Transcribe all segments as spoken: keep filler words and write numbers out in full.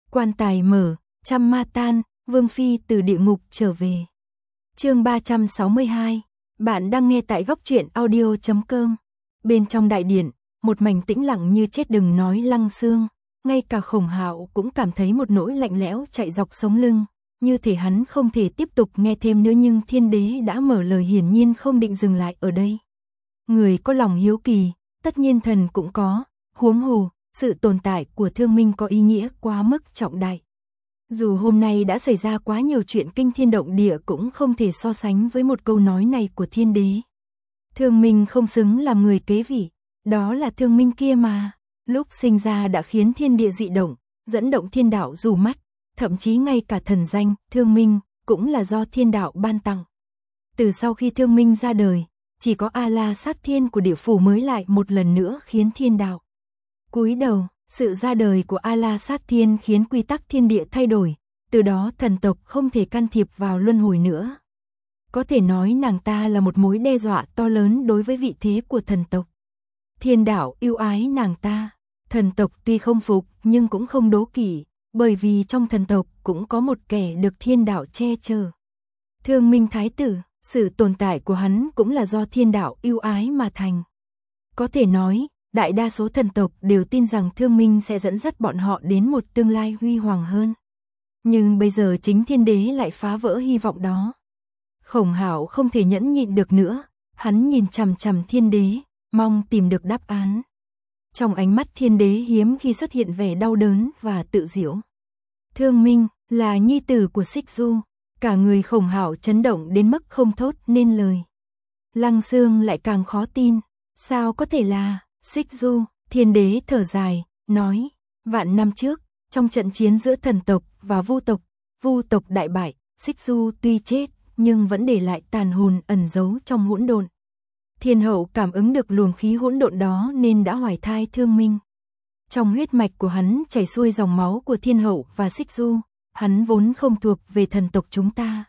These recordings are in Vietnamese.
Quan tài mở, trăm ma tan, Vương Phi từ địa ngục trở về. Chương ba trăm sáu mươi hai, bạn đang nghe tại góc truyện audio chấm com. Bên trong đại điện, một mảnh tĩnh lặng như chết, đừng nói Lăng Xương, ngay cả Khổng Hạo cũng cảm thấy một nỗi lạnh lẽo chạy dọc sống lưng, như thể hắn không thể tiếp tục nghe thêm nữa, nhưng Thiên Đế đã mở lời, hiển nhiên không định dừng lại ở đây. Người có lòng hiếu kỳ, tất nhiên thần cũng có, huống hồ, sự tồn tại của Thương Minh có ý nghĩa quá mức trọng đại. Dù hôm nay đã xảy ra quá nhiều chuyện kinh thiên động địa cũng không thể so sánh với một câu nói này của Thiên Đế. Thương Minh không xứng làm người kế vị, đó là Thương Minh kia mà, lúc sinh ra đã khiến thiên địa dị động, dẫn động thiên đạo dù mắt, thậm chí ngay cả thần danh Thương Minh cũng là do thiên đạo ban tặng. Từ sau khi Thương Minh ra đời, chỉ có A La Sát Thiên của địa phủ mới lại một lần nữa khiến thiên đạo cúi đầu. Sự ra đời của A La Sát Thiên khiến quy tắc thiên địa thay đổi, từ đó thần tộc không thể can thiệp vào luân hồi nữa. Có thể nói nàng ta là một mối đe dọa to lớn đối với vị thế của thần tộc. Thiên đạo yêu ái nàng ta, thần tộc tuy không phục nhưng cũng không đố kỵ, bởi vì trong thần tộc cũng có một kẻ được thiên đạo che chở. Thương Minh Thái Tử, sự tồn tại của hắn cũng là do thiên đạo yêu ái mà thành. Có thể nói, đại đa số thần tộc đều tin rằng Thương Minh sẽ dẫn dắt bọn họ đến một tương lai huy hoàng hơn. Nhưng bây giờ chính Thiên Đế lại phá vỡ hy vọng đó. Khổng Hạo không thể nhẫn nhịn được nữa, hắn nhìn chằm chằm Thiên Đế, mong tìm được đáp án. Trong ánh mắt Thiên Đế hiếm khi xuất hiện vẻ đau đớn và tự giễu. Thương Minh là nhi tử của Xích Du, cả người Khổng Hạo chấn động đến mức không thốt nên lời. Lăng Xương lại càng khó tin, sao có thể là Xích Du? Thiên Đế thở dài, nói, vạn năm trước, trong trận chiến giữa thần tộc và vu tộc, vu tộc đại bại, Xích Du tuy chết, nhưng vẫn để lại tàn hồn ẩn giấu trong hỗn độn. Thiên hậu cảm ứng được luồng khí hỗn độn đó nên đã hoài thai Thương Minh. Trong huyết mạch của hắn chảy xuôi dòng máu của Thiên hậu và Xích Du, hắn vốn không thuộc về thần tộc chúng ta.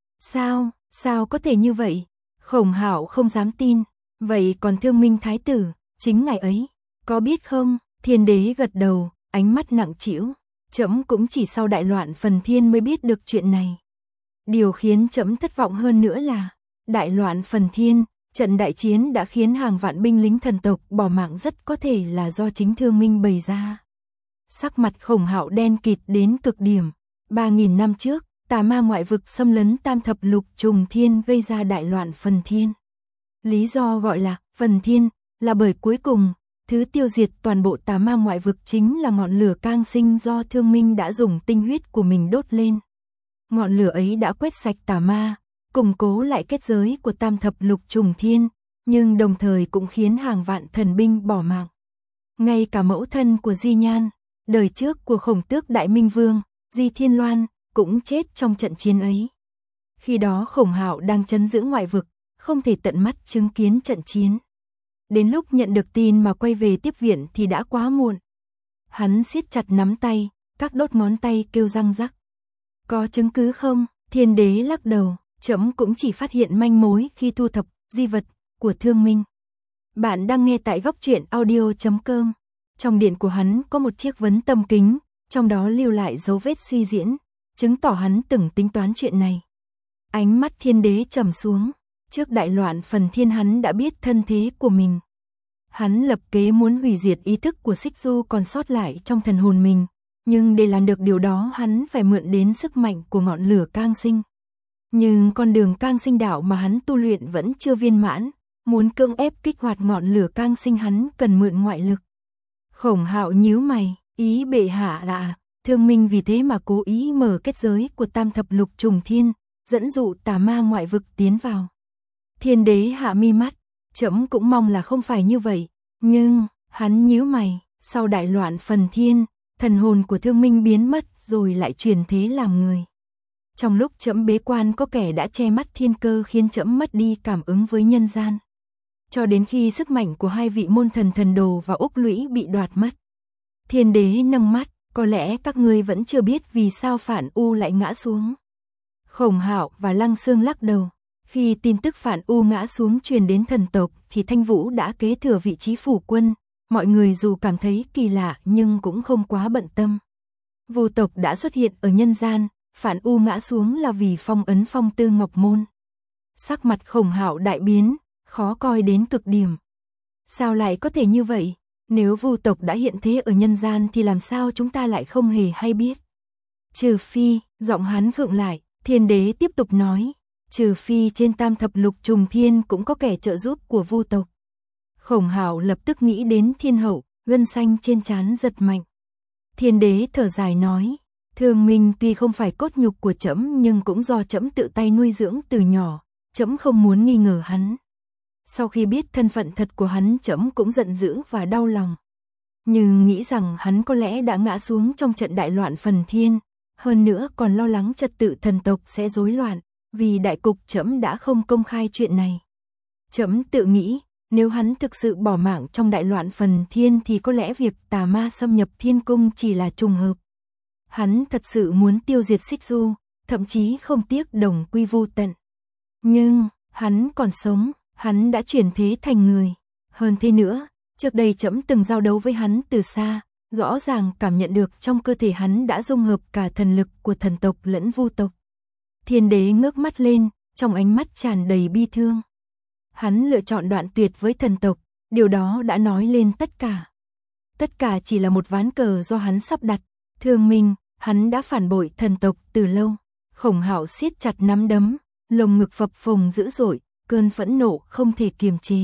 Sao, sao có thể như vậy? Khổng Hạo không dám tin, vậy còn Thương Minh Thái Tử, chính ngài ấy, có biết không? Thiên Đế gật đầu, ánh mắt nặng trĩu. Trẫm cũng chỉ sau đại loạn Phần Thiên mới biết được chuyện này. Điều khiến trẫm thất vọng hơn nữa là, đại loạn Phần Thiên, trận đại chiến đã khiến hàng vạn binh lính thần tộc bỏ mạng, rất có thể là do chính Thương Minh bày ra. Sắc mặt Khổng Hạo đen kịt đến cực điểm. Ba nghìn năm trước, tà ma ngoại vực xâm lấn Tam Thập Lục Trùng Thiên gây ra đại loạn Phần Thiên. Lý do gọi là Phần Thiên là bởi cuối cùng, thứ tiêu diệt toàn bộ tà ma ngoại vực chính là ngọn lửa Cang Sinh do Thương Minh đã dùng tinh huyết của mình đốt lên. Ngọn lửa ấy đã quét sạch tà ma, củng cố lại kết giới của Tam Thập Lục Trùng Thiên, nhưng đồng thời cũng khiến hàng vạn thần binh bỏ mạng. Ngay cả mẫu thân của Di Nhan, đời trước của Khổng Tước Đại Minh Vương, Di Thiên Loan, cũng chết trong trận chiến ấy. Khi đó Khổng Hạo đang trấn giữ ngoại vực, không thể tận mắt chứng kiến trận chiến. Đến lúc nhận được tin mà quay về tiếp viện thì đã quá muộn. Hắn siết chặt nắm tay, các đốt ngón tay kêu răng rắc. Có chứng cứ không? Thiên Đế lắc đầu, trẫm cũng chỉ phát hiện manh mối khi thu thập di vật của Thương Minh. Bạn đang nghe tại góc truyện audio chấm com. Trong điện của hắn có một chiếc vấn tâm kính, trong đó lưu lại dấu vết suy diễn, chứng tỏ hắn từng tính toán chuyện này. Ánh mắt Thiên Đế trầm xuống. Trước đại loạn Phần Thiên hắn đã biết thân thế của mình. Hắn lập kế muốn hủy diệt ý thức của Xích Du còn sót lại trong thần hồn mình, nhưng để làm được điều đó hắn phải mượn đến sức mạnh của ngọn lửa Cang Sinh. Nhưng con đường Cang Sinh đạo mà hắn tu luyện vẫn chưa viên mãn, muốn cưỡng ép kích hoạt ngọn lửa Cang Sinh hắn cần mượn ngoại lực. Khổng Hạo nhíu mày, ý bệ hạ là Thương Minh vì thế mà cố ý mở kết giới của Tam Thập Lục Trùng Thiên, dẫn dụ tà ma ngoại vực tiến vào. Thiên Đế hạ mi mắt, trẫm cũng mong là không phải như vậy, nhưng, hắn nhíu mày, sau đại loạn Phần Thiên, thần hồn của Thương Minh biến mất rồi lại chuyển thế làm người. Trong lúc trẫm bế quan có kẻ đã che mắt thiên cơ khiến trẫm mất đi cảm ứng với nhân gian. Cho đến khi sức mạnh của hai vị môn thần thần đồ và Úc Lũy bị đoạt mất. Thiên Đế nâng mắt, có lẽ các ngươi vẫn chưa biết vì sao Phản U lại ngã xuống. Khổng Hạo và Lăng Xương lắc đầu. Khi tin tức Phản U ngã xuống truyền đến thần tộc thì Thanh Vũ đã kế thừa vị trí phủ quân, mọi người dù cảm thấy kỳ lạ nhưng cũng không quá bận tâm. Vu tộc đã xuất hiện ở nhân gian, Phản U ngã xuống là vì phong ấn Phong Tư Ngọc Môn. Sắc mặt Khổng Hạo đại biến, khó coi đến cực điểm. Sao lại có thể như vậy? Nếu Vu tộc đã hiện thế ở nhân gian thì làm sao chúng ta lại không hề hay biết? Trừ phi, giọng hắn khựng lại, Thiên Đế tiếp tục nói, trừ phi trên Tam Thập Lục Trùng Thiên cũng có kẻ trợ giúp của Vu tộc. Khổng Hạo lập tức nghĩ đến Thiên Hậu, gân xanh trên trán giật mạnh. Thiên Đế thở dài nói, Thương Minh tuy không phải cốt nhục của trẫm nhưng cũng do trẫm tự tay nuôi dưỡng từ nhỏ, trẫm không muốn nghi ngờ hắn. Sau khi biết thân phận thật của hắn, trẫm cũng giận dữ và đau lòng. Nhưng nghĩ rằng hắn có lẽ đã ngã xuống trong trận đại loạn Phần Thiên, hơn nữa còn lo lắng trật tự thần tộc sẽ rối loạn, vì đại cục trẫm đã không công khai chuyện này. Trẫm tự nghĩ, nếu hắn thực sự bỏ mạng trong đại loạn Phần Thiên thì có lẽ việc tà ma xâm nhập thiên cung chỉ là trùng hợp. Hắn thật sự muốn tiêu diệt Xích Du, thậm chí không tiếc đồng quy vu tận. Nhưng, hắn còn sống, hắn đã chuyển thế thành người. Hơn thế nữa, trước đây trẫm từng giao đấu với hắn từ xa, rõ ràng cảm nhận được trong cơ thể hắn đã dung hợp cả thần lực của thần tộc lẫn Vu tộc. Thiên Đế ngước mắt lên, trong ánh mắt tràn đầy bi thương. Hắn lựa chọn đoạn tuyệt với thần tộc, điều đó đã nói lên tất cả. Tất cả chỉ là một ván cờ do hắn sắp đặt. Thương Minh, hắn đã phản bội thần tộc từ lâu. Khổng Hạo siết chặt nắm đấm, lồng ngực phập phồng dữ dội, cơn phẫn nộ không thể kiềm chế.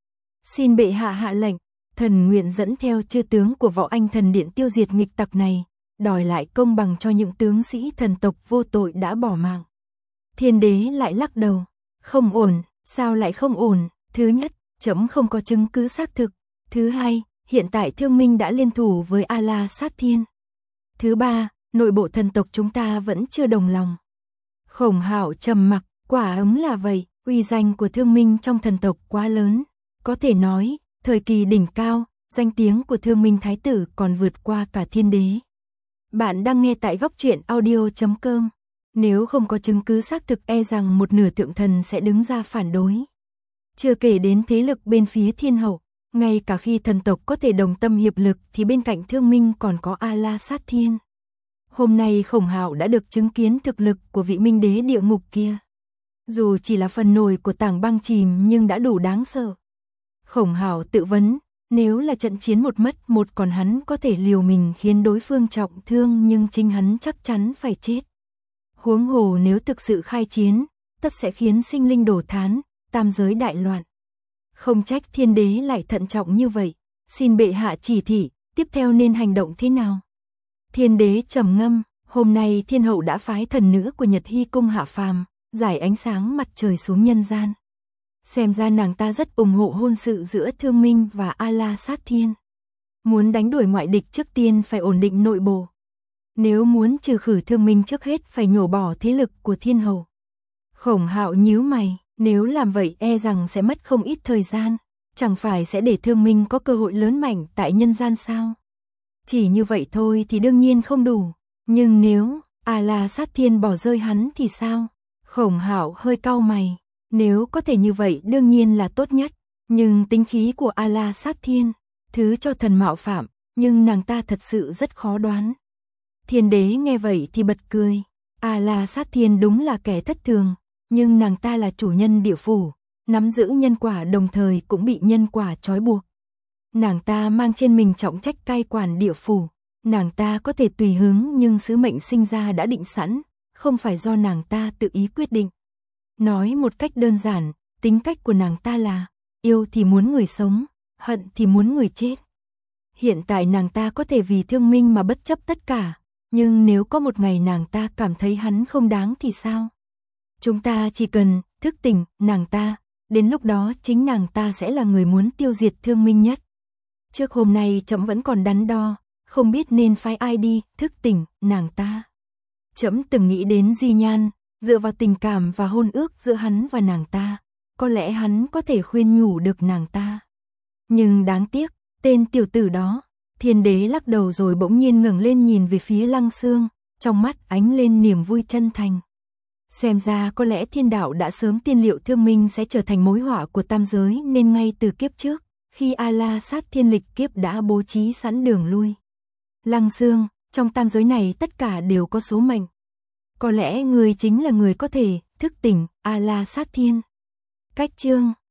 Xin bệ hạ hạ lệnh, thần nguyện dẫn theo chư tướng của Võ Anh Thần Điện tiêu diệt nghịch tặc này, đòi lại công bằng cho những tướng sĩ thần tộc vô tội đã bỏ mạng. Thiên Đế lại lắc đầu, không ổn, sao lại không ổn? Thứ nhất, trẫm không có chứng cứ xác thực. Thứ hai, hiện tại Thương Minh đã liên thủ với A La Sát Thiên. Thứ ba, nội bộ thần tộc chúng ta vẫn chưa đồng lòng. Khổng Hạo trầm mặc, quả ấm là vậy, uy danh của Thương Minh trong thần tộc quá lớn. Có thể nói, thời kỳ đỉnh cao, danh tiếng của Thương Minh Thái Tử còn vượt qua cả Thiên Đế. Bạn đang nghe tại góc truyện audio chấm com. Nếu không có chứng cứ xác thực e rằng một nửa thượng thần sẽ đứng ra phản đối. Chưa kể đến thế lực bên phía Thiên Hậu, ngay cả khi thần tộc có thể đồng tâm hiệp lực thì bên cạnh Thương Minh còn có A La Sát Thiên. Hôm nay Khổng Hạo đã được chứng kiến thực lực của vị minh đế địa ngục kia. Dù chỉ là phần nổi của tảng băng chìm nhưng đã đủ đáng sợ. Khổng Hạo tự vấn, nếu là trận chiến một mất một còn hắn có thể liều mình khiến đối phương trọng thương nhưng chính hắn chắc chắn phải chết. Huống hồ nếu thực sự khai chiến, tất sẽ khiến sinh linh đổ thán, tam giới đại loạn. Không trách Thiên Đế lại thận trọng như vậy, xin bệ hạ chỉ thị, tiếp theo nên hành động thế nào? Thiên Đế trầm ngâm, hôm nay Thiên Hậu đã phái thần nữ của Nhật Hy Cung hạ phàm, giải ánh sáng mặt trời xuống nhân gian. Xem ra nàng ta rất ủng hộ hôn sự giữa Thương Minh và A La Sát Thiên. Muốn đánh đuổi ngoại địch trước tiên phải ổn định nội bộ. Nếu muốn trừ khử Thương Minh trước hết phải nhổ bỏ thế lực của Thiên Hậu. Khổng Hạo nhíu mày, nếu làm vậy e rằng sẽ mất không ít thời gian, chẳng phải sẽ để Thương Minh có cơ hội lớn mạnh tại nhân gian sao? Chỉ như vậy thôi thì đương nhiên không đủ, nhưng nếu A La Sát Thiên bỏ rơi hắn thì sao? Khổng Hạo hơi cau mày, nếu có thể như vậy đương nhiên là tốt nhất, nhưng tính khí của A La Sát Thiên, thứ cho thần mạo phạm, nhưng nàng ta thật sự rất khó đoán. Thiên Đế nghe vậy thì bật cười, A La Sát Thiên đúng là kẻ thất thường, nhưng nàng ta là chủ nhân địa phủ, nắm giữ nhân quả đồng thời cũng bị nhân quả trói buộc. Nàng ta mang trên mình trọng trách cai quản địa phủ, nàng ta có thể tùy hứng nhưng sứ mệnh sinh ra đã định sẵn, không phải do nàng ta tự ý quyết định. Nói một cách đơn giản, tính cách của nàng ta là yêu thì muốn người sống, hận thì muốn người chết. Hiện tại nàng ta có thể vì Thương Minh mà bất chấp tất cả, nhưng nếu có một ngày nàng ta cảm thấy hắn không đáng thì sao? Chúng ta chỉ cần thức tỉnh nàng ta, đến lúc đó chính nàng ta sẽ là người muốn tiêu diệt Thương Minh nhất. Trước hôm nay trẫm vẫn còn đắn đo, không biết nên phái ai đi thức tỉnh nàng ta. Trẫm từng nghĩ đến Di Nhan, dựa vào tình cảm và hôn ước giữa hắn và nàng ta, có lẽ hắn có thể khuyên nhủ được nàng ta. Nhưng đáng tiếc, tên tiểu tử đó. Thiên Đế lắc đầu rồi bỗng nhiên ngẩng lên nhìn về phía Lăng Xương, trong mắt ánh lên niềm vui chân thành. Xem ra có lẽ thiên đạo đã sớm tiên liệu Thương Minh sẽ trở thành mối họa của tam giới nên ngay từ kiếp trước, khi A La Sát Thiên lịch kiếp đã bố trí sẵn đường lui. Lăng Xương, Trong tam giới này tất cả đều có số mệnh. Có lẽ ngươi chính là người có thể thức tỉnh A-la sát thiên. Cách chương